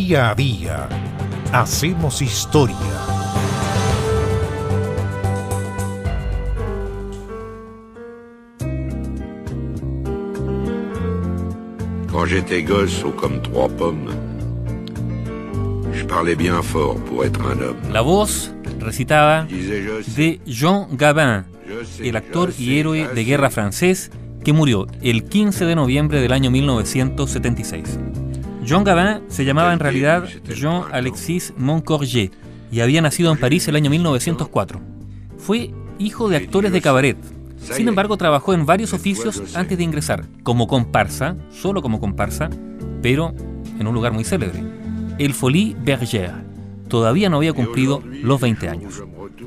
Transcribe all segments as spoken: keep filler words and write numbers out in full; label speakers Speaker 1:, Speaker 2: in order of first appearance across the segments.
Speaker 1: Día a día hacemos historia.
Speaker 2: Quand j'étais gosse, haut comme trois pommes, je parlais bien fort pour être un homme.
Speaker 3: La voz recitada de Jean Gabin, el actor y héroe de guerra francés que murió el quince de noviembre del año mil novecientos setenta y seis. Jean Gabin se llamaba en realidad Jean-Alexis Moncorgé y había nacido en París el año mil novecientos cuatro. Fue hijo de actores de cabaret. Sin embargo, trabajó en varios oficios antes de ingresar como comparsa, solo como comparsa, pero en un lugar muy célebre, el Folies Bergère. Todavía no había cumplido los veinte años.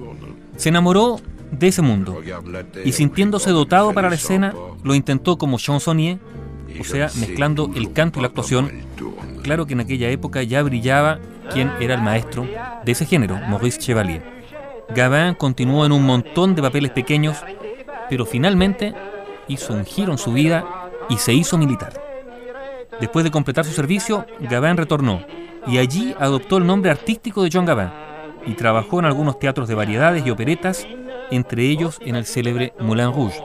Speaker 3: Se enamoró de ese mundo y, sintiéndose dotado para la escena, lo intentó como chansonnier, o sea, mezclando el canto y la actuación. Claro que en aquella época ya brillaba quien era el maestro de ese género, Maurice Chevalier. Gabin continuó en un montón de papeles pequeños, pero finalmente hizo un giro en su vida y se hizo militar. Después de completar su servicio, Gabin retornó y allí adoptó el nombre artístico de Jean Gabin y trabajó en algunos teatros de variedades y operetas, entre ellos en el célebre Moulin Rouge.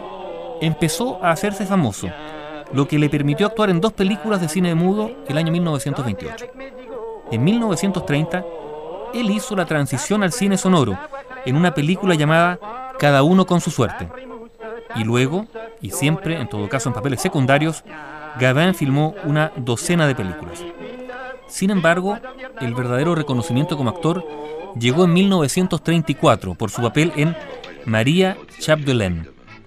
Speaker 3: Empezó a hacerse famoso, lo que le permitió actuar en dos películas de cine mudo el año mil novecientos veintiocho. En mil novecientos treinta, él hizo la transición al cine sonoro en una película llamada Cada uno con su suerte. Y luego, y siempre en todo caso en papeles secundarios, Gabin filmó una docena de películas. Sin embargo, el verdadero reconocimiento como actor llegó en mil novecientos treinta y cuatro por su papel en María Chapdelaine.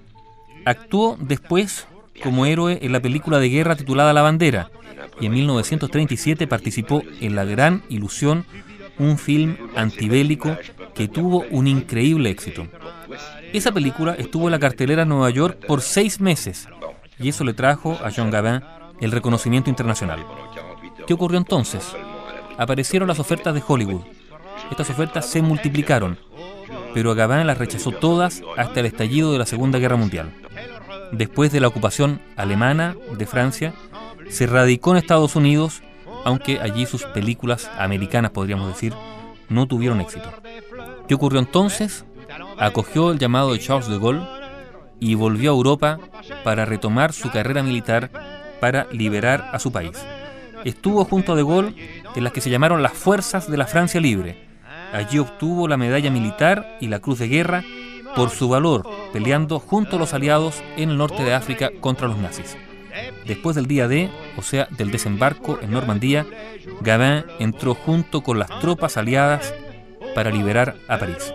Speaker 3: Actuó después como héroe en la película de guerra titulada La Bandera y en mil novecientos treinta y siete participó en La Gran Ilusión, un film antibélico que tuvo un increíble éxito. Esa película estuvo en la cartelera en Nueva York por seis meses y eso le trajo a Jean Gabin el reconocimiento internacional. ¿Qué ocurrió entonces? Aparecieron las ofertas de Hollywood. Estas ofertas se multiplicaron, pero Gabin las rechazó todas hasta el estallido de la Segunda Guerra Mundial. Después de la ocupación alemana de Francia, se radicó en Estados Unidos, aunque allí sus películas americanas, podríamos decir, no tuvieron éxito. ¿Qué ocurrió entonces? Acogió el llamado de Charles de Gaulle y volvió a Europa para retomar su carrera militar para liberar a su país. Estuvo junto a de Gaulle en las que se llamaron las Fuerzas de la Francia Libre. Allí obtuvo la medalla militar y la Cruz de Guerra por su valor, peleando junto a los aliados en el norte de África contra los nazis. Después del día D, o sea, del desembarco en Normandía, Gabin entró junto con las tropas aliadas para liberar a París.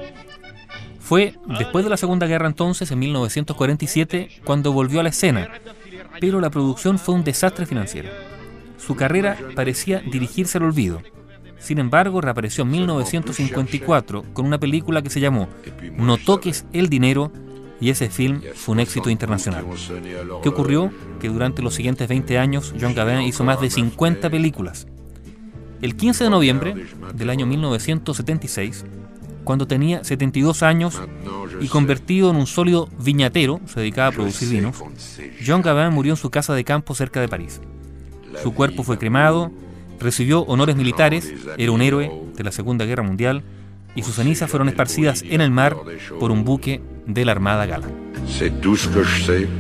Speaker 3: Fue después de la Segunda Guerra entonces, en mil novecientos cuarenta y siete, cuando volvió a la escena, pero la producción fue un desastre financiero. Su carrera parecía dirigirse al olvido. Sin embargo, reapareció en mil novecientos cincuenta y cuatro con una película que se llamó No toques el dinero, y ese film fue un éxito internacional. ¿Qué ocurrió? Que durante los siguientes veinte años, Jean Gabin hizo más de cincuenta películas. El quince de noviembre del año mil novecientos setenta y seis, cuando tenía setenta y dos años y convertido en un sólido viñatero, se dedicaba a producir vinos, Jean Gabin murió en su casa de campo cerca de París. Su cuerpo fue cremado, recibió honores militares, era un héroe de la Segunda Guerra Mundial y sus cenizas fueron esparcidas en el mar por un buque de la Armada Gala.
Speaker 2: C'est tout ce que je sais.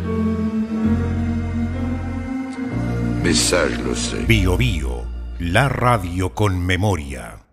Speaker 2: Mais ça, je le sais.
Speaker 1: Bio Bio, la radio con memoria.